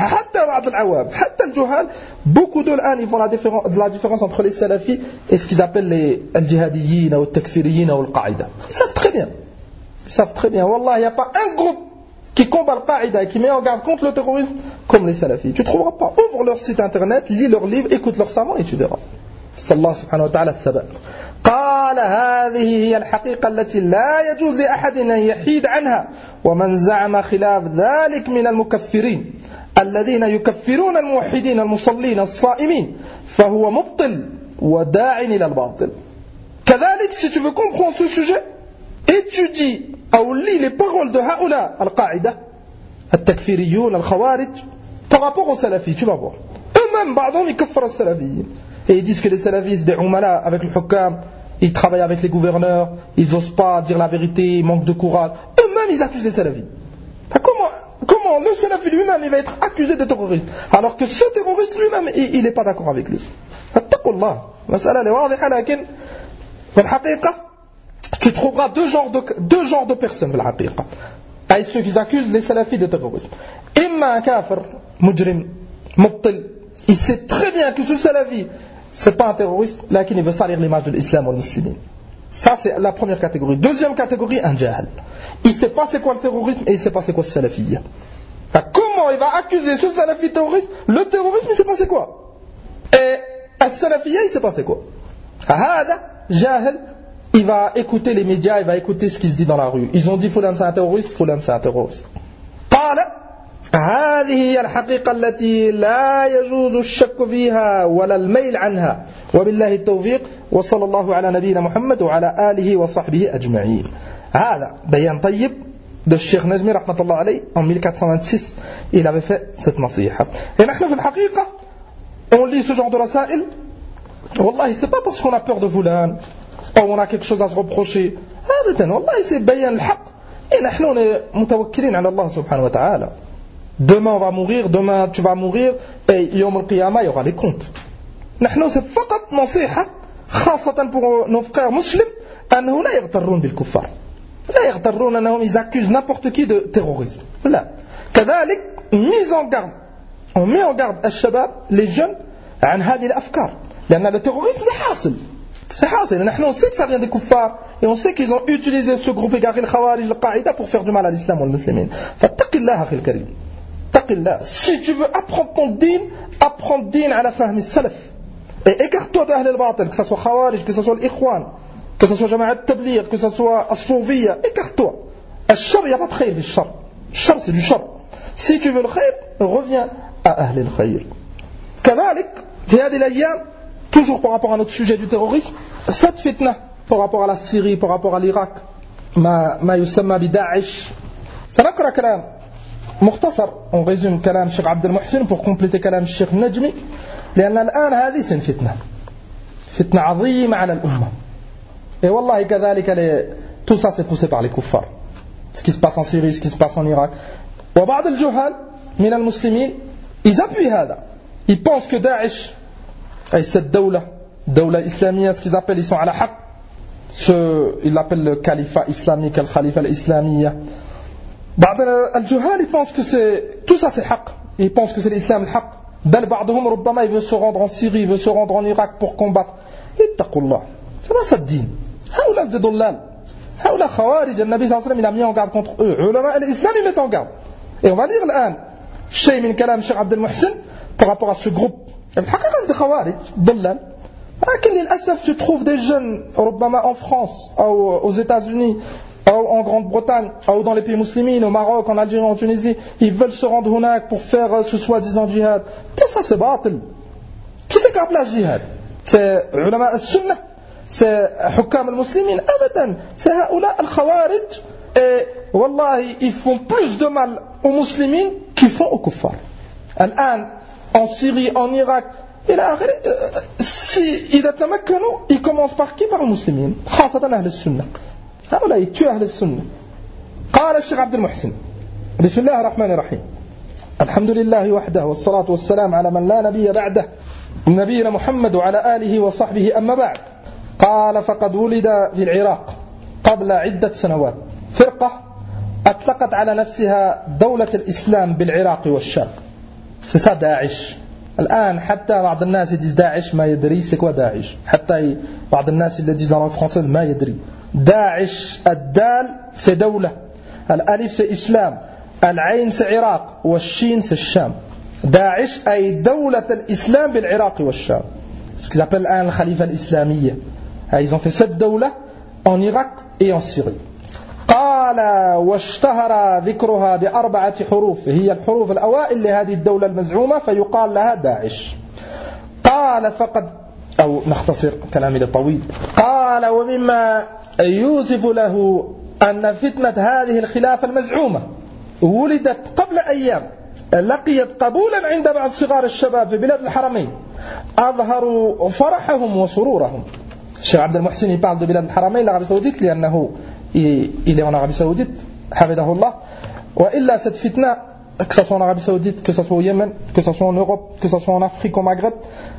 beaucoup de l'an, ils font la différence entre les salafis et ce qu'ils appellent les al-jihadiyin ou al-takfiriyin ou al-qaïda. Ils savent très bien. Ils savent très bien. Wallahi, il n'y a pas un groupe qui combat le Qaïda et qui met en garde contre le terrorisme comme les salafis. Tu ne trouveras pas. Ouvre leur site internet, lis leurs livres, écoute leurs savants et tu verras. Sallallahu subhanahu wa ta'ala al-thabat. قال هذه هي الحقيقة التي لا يجوز لأحد أن يحيد عنها ومن زعم خلاف ذلك من المكفرين الذين يكفرون الموحدين المصلين الصائمين فهو مبطل وداع إلى الباطل. كذلك si tu veux comprendre ce sujet, étudie ou lis les paroles de Haoula al-Qaïda, al-Takfiriyun, al-Khawarij, par rapport aux salafis, tu vas voir. Eux-mêmes, بعضهم يكفر السلفيين. Et ils disent que les salafis, des umala avec le hukam, ils travaillent avec les gouverneurs, ils n'osent pas dire la vérité, ils manquent de courage. Eux-mêmes, ils accusent les salafis. Comment le salafi lui-même, il va être accusé de terroriste, alors que ce terroriste lui-même, il n'est pas d'accord avec lui. Fattaqullah. Mas'ala li wadiha, lakin, fil haqiqa, tu trouveras deux genres de personnes, fil haqiqa. Et ceux qui accusent les salafis de terrorisme. Imma un kafir, mujrim, mubtil, il sait très bien que ce salafi, c'est pas un terroriste, là qui veut salir l'image de l'islam ou des musulmans. Ça c'est la première catégorie. Deuxième catégorie, un jahal. Il sait pas c'est quoi le terrorisme et il sait pas c'est quoi le salafiyya. Comment il va accuser ce salafi terroriste? Le terrorisme, il sait pas c'est quoi. Et le salafiyya, il sait pas c'est quoi. Hada jahal, il va écouter les médias, il va écouter ce qui se dit dans la rue. Ils ont dit Foulan c'est un terroriste, Foulan c'est un terroriste. Qala هذه هي الحقيقة التي لا يجوز الشك فيها ولا الميل عنها وبالله التوفيق وصلى الله على نبينا محمد وعلى آله وصحبه أجمعين. هذا بيان طيب de Cheikh Najmi رحمة الله عليه en 1426 il avait fait cette nasiha. Et نحن في الحقيقة on lit ce genre de rasail, والله c'est pas parce qu'on a peur de Foulan ou on a quelque chose à se reprocher, أبدا والله c'est بيان الحق. Et نحن متوكلين على الله سبحانه وتعالى. Demain on va mourir, demain tu vas mourir, et yawm al-qiyamah il y aura les comptes. نحن c'est فقط نصيحة خاصة pour nos frères musulmans أنه لا يغترون بالكفار. لا يغترون أنهم ils accusent n'importe qui de terrorisme. لا. كذلك mise en garde. On met en garde الشباب, les jeunes, عن هذه الأفكار. لأن le terrorisme c'est حاصل. نحن on sait que ça vient des kuffars et on sait qu'ils ont utilisé ce groupe égaré le Khawarij, le Qaïda pour faire du mal à l'islam ou aux musulmans. فاتق الله أخي الكريم. taqillah. Si tu veux apprendre ton din, apprends din ala fahmi salaf. Et écarte-toi d'Ahl al-Batil, que ce soit Khawarij, que ce soit l'Ikhwan, que ce soit Jama'at Tabligh, que ce soit As-Soufiyya, écarte-toi. Al-Shar, il n'y a pas de khayr, al-Shar. Shar, c'est du Shar. Si tu veux le khayr, reviens à Ahl al-Khayr. Kadalik, fi hadi al-ayyam, toujours par rapport à notre sujet du terrorisme, cette fitna, par rapport à la Syrie, par rapport à l'Irak, ما يسمى بداعش. سنقرأ كلام مختصر on résume كلام الشيخ عبد المحسن pour compléter كلام الشيخ النجمي لأن الآن هذه فتنة عظيمة على الأمة. Et والله كذلك tout ça c'est poussé par les kuffars, ce qui se passe en Syrie, ce qui se passe en Irak. وبعض الجهال من المسلمين ils appuient هذا, ils pensent que Daesh et cette دولة إسلامية, ce qu'ils appellent, ils sont à la haq, ils l'appellent le califat islamique, le khalifa l'islamiyya. بعض الجهال ils pensent que c'est tout ça c'est haq, ils pensent que c'est l'islam le haq. بل بعضهم ربما il veut se rendre en Syrie, il veut se rendre en Irak pour combattre. اتقوا الله, c'est pas ça le din. هؤلاء des ضلال, هؤلاء خوارج. النبي صلى الله عليه وسلم il a mis en garde contre eux. علماء l'islam ils mettent en garde. Et on va lire الآن شيء من كلام الشيخ عبد المحسن par rapport à ce groupe. الحقيقة c'est des خوارج ضلال. لكن للأسف tu trouves des jeunes ربما en France ou aux États-Unis ou en Grande-Bretagne ou dans les pays musulmans, au Maroc, en Algérie, en Tunisie, ils veulent se rendre hunak pour faire ce soi-disant djihad. Tout ça c'est batil. Qui c'est qui appelle la djihad? C'est ulama al-sunnah, c'est hukam al-muslimin, abadan, c'est haoula al-khawarij. Et wallahi ils font plus de mal aux musulmans qu'ils font aux kuffars. Al-an, en Syrie, en Irak, si إذا تمكنوا ils commencent par qui? Par les musulmans, خاصة أهل السنة. هؤلاء يتوه أهل السنة. قال الشيخ عبد المحسن بسم الله الرحمن الرحيم الحمد لله وحده والصلاة والسلام على من لا نبي بعده نبينا محمد وعلى آله وصحبه أما بعد. قال فقد ولد في العراق قبل عدة سنوات فرقة أطلقت على نفسها دولة الإسلام بالعراق والشام. C'est ça Daesh. الآن حتى بعض الناس يديز داعش ما يدري c'est quoi داعش. حتى بعض الناس اللي disent en langue française ما يدري. داعش الدال c'est دولة, الألف c'est إسلام, العين c'est عراق والشين c'est الشام. داعش أي دولة الإسلام بالعراق والشام. Ce qu'ils appellent الآن الخليفة الإسلامية. Ils ont fait cette دولة en Irak et en Syrie. قال واشتهر ذكرها بأربعة حروف هي الحروف الأوائل لهذه الدولة المزعومة فيقال لها داعش. قال فقد أو نختصر كلامي للطويل. قال ومما يوصف له أن فتنة هذه الخلافة المزعومة ولدت قبل أيام لقيت قبولا عند بعض صغار الشباب في بلاد الحرمين أظهروا فرحهم وسرورهم. الشيخ عبد المحسن parle de بلاد الحرمين l'Arabie Saoudite لأنه il est en Arabie Saoudite حفظه الله. وإلا cette fitna, que ce soit en Arabie Saoudite, que ce soit au Yémen, que ce soit en Europe, que ce soit en Afrique, au Maghreb,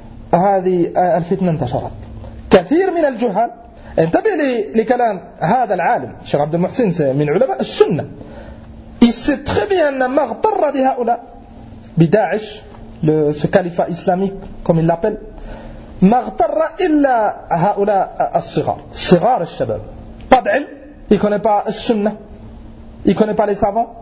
هذه الفتنة انتشرت. كثير من الجهال انتبه لكلام هذا العالم الشيخ عبد المحسن من علماء السنة. Il sait très bien أن ما اغتر بهؤلاء بداعش, ce califat islamique comme il l'appelle, ما اغتر إلا هؤلاء الصغار, صغار الشباب. Pas d'ilm, il ne connaît pas le sunnah, il ne connaît pas les savants.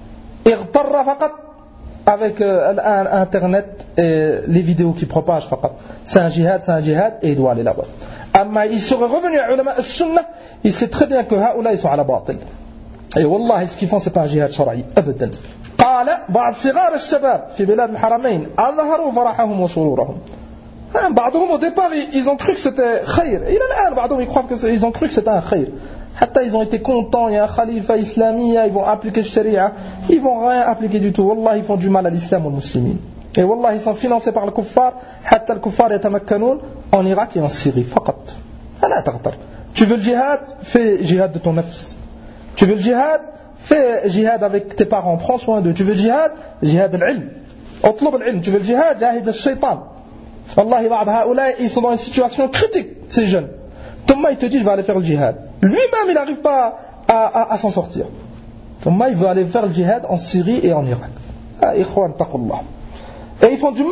اغتر فقط avec internet et les vidéos qui propagent فقط. C'est un djihad et il doit aller là-bas. أما il serait revenu à ulama al-sunnah, il sait très bien que هؤلاء ils sont على باطل. Et والله ce qu'ils font c'est pas un jihad شرعي أبدا. قال بعض صغار الشباب في بلاد الحرمين أظهروا فرحهم وسرورهم. بعضهم au départ ils ont cru que c'était خير. إلى الآن بعضهم ils croient que ils ont cru que c'était un خير. حتى ils ont été contents, il y a un khalifa islamia, ils vont appliquer le sharia, ils vont rien appliquer du tout. Wallah, ils font du mal à l'islam et aux musulmans. Et wallah, ils sont financés par le kuffar, حتى الكفار يتمكنون en Irak et en Syrie, فقط. لا تغتر. Tu veux le djihad, fais jihad de ton nafs. Tu veux le djihad, fais jihad avec tes parents, prends soin d'eux. Tu veux le jihad al-ilm. اطلب العلم. Tu veux le jihad, جاهد الشيطان. والله بعض هؤلاء ils sont dans une situation critique, ces jeunes. Thomas il te dit je vais aller faire le djihad. Lui-même il n'arrive pas à s'en sortir. Thomas il veut aller faire le djihad en Syrie et en Irak. Ikhwan taqullah. Et ils font du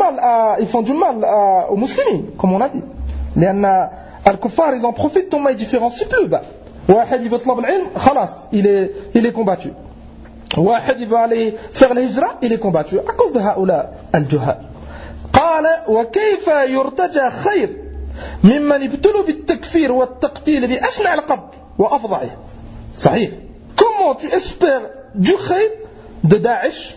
mal aux musulmans, comme on a dit. لأن الكفار ils en profitent. Thomas il différencie plus bas. واحد il veut طلب العلم خلاص il est combattu. واحد il veut aller faire l'hijra, il est combattu à cause de هؤلاء الجهال. قال وكيف يرتجى خير ممن ابتلوا بالتكفير والتقتيل بأشنع القتل وأفظعه. صحيح. Comment tu espères du khayr de Daesh,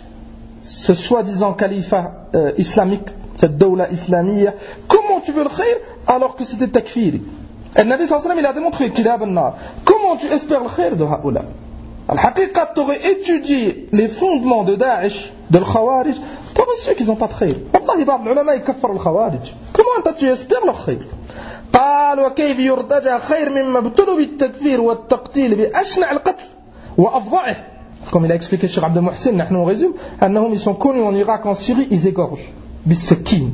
ce soi-disant califat islamique, cette dawla islamiyya? Comment tu veux le khayr alors que c'était takfiri? Et le Nabi sallallahu alayhi wa sallam il a démontré qu'il y a ben-nar. Comment tu espères le khayr de haoula? Al-Haqiqa, tu aurais étudié les fondements de Daesh, de l'Khawarij, tu aurais su qu'ils n'ont pas de khayr. Wallahi, ba'd l'ulama, ils kaffarent l'Khawarij. Comment tu espères le khayr? قال وكيف يرتجى خير مما ابتلوا بالتكفير والتقتيل بأشنع القتل وأفظعه. Comme il a expliqué Cheikh Abdel Mohsin, nous on résume, ils sont connus en Irak, en Syrie, ils égorgent. Bissakin,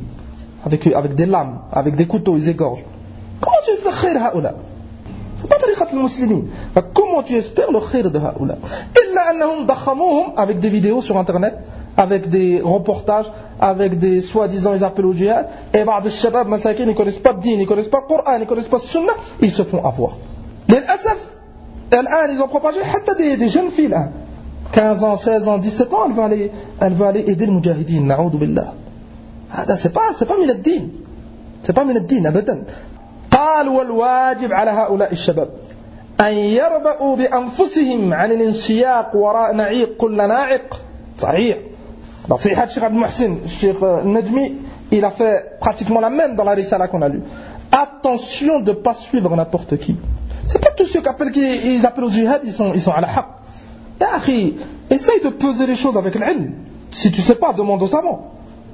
avec des lames, avec des couteaux, ils égorgent. Comment tu espères le khayr haoula? C'est pas tariqat al-muslimin. Comment tu espères le khayr de haoula? Illa annahum dakhamouhum, avec des vidéos sur internet, avec des reportages, avec des soi-disant ils appellent au djihad, et ba'd al-shabab masakin, ils ne connaissent pas le din, ils ne connaissent pas le Coran, ils ne connaissent pas le sunnah, ils se font avoir. L'asaf, ils ont propagé des jeunes filles là, 15 ans, 16 ans, 17 ans, elle va aller aider le mujahideen, na'oudou billah. C'est pas min ad-din. C'est pas min ad-din, abadan. قال والواجب على هؤلاء الشباب أن يربأوا بأنفسهم عن الانسياق وراء نعيق كل ناعق. صحيح. نصيحة الشيخ عبد المحسن الشيخ النجمي il a fait pratiquement la même dans la risala qu'on a lue. Attention de ne pas suivre n'importe qui. C'est pas tous ceux qui appellent au jihad, ils sont à la haq. Ya akhi, essaye de peser les choses avec l'ilm. Si tu sais pas, demande aux savants.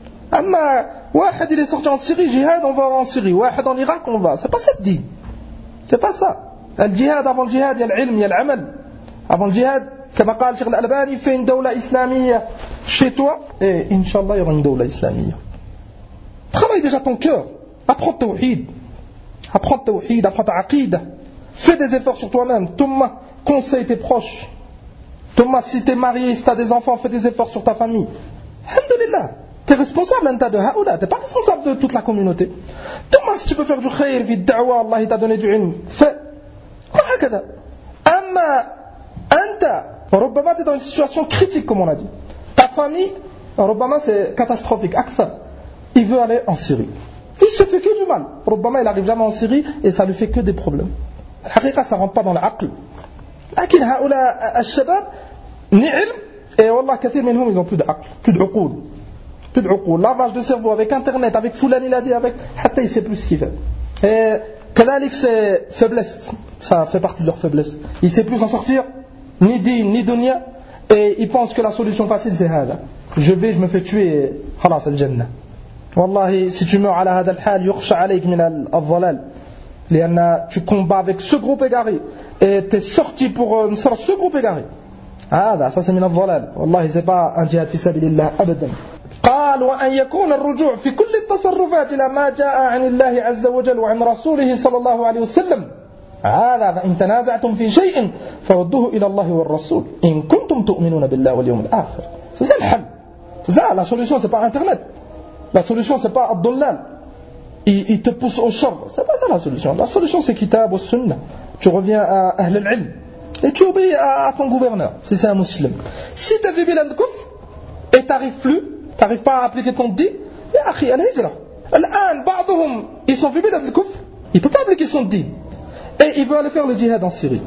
Amma, واحد il est sorti en Syrie, jihad, on va en Syrie. واحد en Irak, on va. C'est pas ça le dit. C'est pas ça. Le jihad, avant le jihad, il y a l'ilm, il y a l'amal. Avant le jihad, comme a dit le Cheikh Al-Albani, fais une dawla islamiyya chez toi, et Inch'Allah, il y aura une dawla islamiyya. Travaille déjà ton cœur. Apprends tawhid. Apprends tawhid, apprends ta aqidah. Fais des efforts sur toi-même. Thomas, conseille tes proches. Thomas, si tu es marié, si tu as des enfants, fais des efforts sur ta famille. Alhamdulillah. Tu es responsable de haoula, tu n'es pas responsable de toute la communauté. Thomas, si tu peux faire du khayr, vite da'wa, Allah t'a donné du ilm, fais. وهكذا. Amma, anta, ربما tu es dans une situation critique, comme on a dit. Ta famille, ربما c'est catastrophique, akthar. Il veut aller en Syrie. Il se fait que du mal. ربما il n'arrive jamais en Syrie et ça lui fait que des problèmes. الحقيقة, ça ne rentre pas dans l'aql. لكن هؤلاء الشباب, ni ilm, et wallah, كثير منهم, ils n'ont plus d'aql, plus d'uqoud. Plus de uqoul, lavage de cerveau, avec internet, avec Foulan il a dit, avec hatta il sait plus ce qu'il fait. Et kadalik c'est faiblesse, ça fait partie de leur faiblesse. Il sait plus en sortir, ni din, ni dunya, et il pense que la solution facile c'est hada. Je me fais tuer, et khalas al-jannah. Wallahi, si tu meurs à la hada al-hal, yukhsha alayk min al-dhalal. Tu combats avec ce groupe égaré, et tu es sorti pour ce groupe égaré. Ça c'est min al-dhalal. Wallahi, c'est pas un jihad fi sabilillah, abadan. قال وأن يكون الرجوع في كل التصرفات إلى ما جاء عن الله عز وجل وعن رسوله صلى الله عليه وسلم. هذا فإن تنازعتم في شيء فردوه إلى الله والرسول إن كنتم تؤمنون بالله واليوم الآخر. C'est ça le hal. C'est ça, la solution c'est pas internet. La solution c'est pas ad-dullal. Il te pousse au shar. C'est pas ça la solution. La solution c'est kitab ou sunnah. Tu reviens à ahl al-ilm et tu obéis à ton gouverneur si c'est un musulman. Si tu as vu bilal al-kufr et t'arrives plus, t'arrives pas à appliquer ton din, ya akhi, al-hijra. Al-an, ba'dhum, ils sont vus bilad al-kufr, il peut pas appliquer son din. Et il veut aller faire le djihad en Syrie.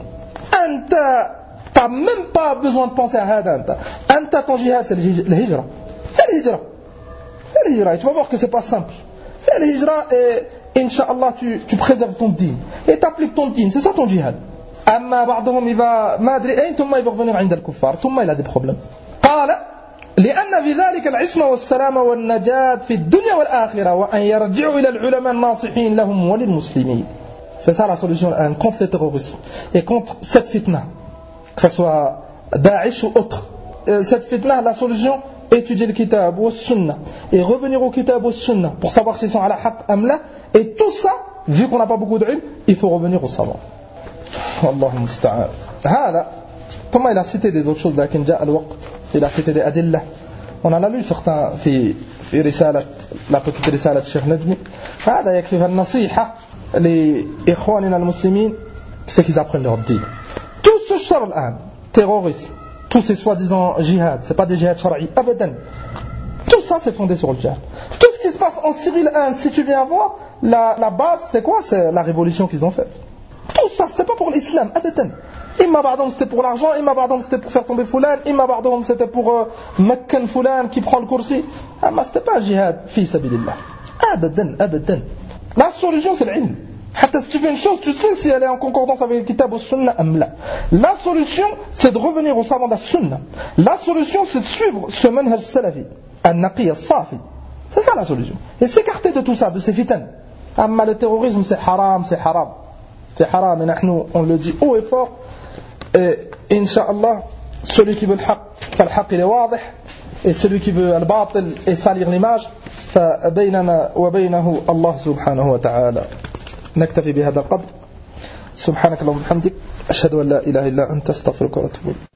T'as même pas besoin de penser à hada, anta, ton djihad, c'est le hijra. Fais le hijra. Fais le hijra. Et tu vas voir que c'est pas simple. Fais le hijra et, incha'Allah, tu préserves ton din. Et t'appliques ton din. C'est ça ton djihad. Amma, ba'dhum, il va, madri, et thumma, il va revenir à al-kuffar. Thumma, il a des problèmes. Qala, لأن في ذلك العصمة والسلامة والنجاة في الدنيا والآخرة وأن يرجعوا إلى العلماء الناصحين لهم وللمسلمين. C'est ça la solution contre les terroristes et contre cette fitna, que ce soit Daesh ou autre. Cette fitna, la solution, étudier le kitab ou le sunnah et revenir au kitab ou le sunnah pour savoir s'ils sont à la haqq amla. Et tout ça, vu qu'on n'a pas beaucoup d'ilm, il faut revenir au savant. Wallahu musta'an. هذا ثم il a cité des autres choses, لكن جاء الوقت. Il a cité des adillah. On en a lu certains في رسالة la petite رسالة الشيخ نجمي. هذا يكفي النصيحة لإخواننا المسلمين, c'est qu'ils apprennent leur dîn. Tout ce char الآن, terrorisme, tous ces soi-disant jihad, c'est pas des jihad shara'i, abadan. Tout ça c'est fondé sur le jihad. Tout ce qui se passe en Syrie, si tu viens voir, la base c'est quoi? C'est la révolution qu'ils ont faite. Tout ça c'était pas pour l'islam, abadan. Imma ba'dhum c'était pour l'argent, imma ba'dhum c'était pour faire tomber Fulan, imma ba'dhum c'était pour Makkan Fulan qui prend le kursi. Mais c'était pas jihad fi sabilillah. Abadan, abadan. La solution c'est l'ilm. Si tu fais une chose, tu sais si elle est en concordance avec le kitab ou le sunnah ou la. La solution, c'est de revenir au savant de la sunnah. La solution, c'est de suivre ce manhaj salafi, al-naqi, al-safi. C'est ça la solution. Et s'écarter de tout ça, de ces fitan. Amma le terrorisme, c'est haram, c'est haram. C'est haram, et nous, on le dit haut et fort. Et Inch'Allah, celui qui veut le haqq, il est wadih. Et celui qui veut le batil et salir l'image, فبيننا وبينه الله سبحانه وتعالى. نكتفي بهذا القدر. سبحانك اللهم وبحمدك أشهد أن لا إله إلا أنت أستغفرك وأتوب إليك.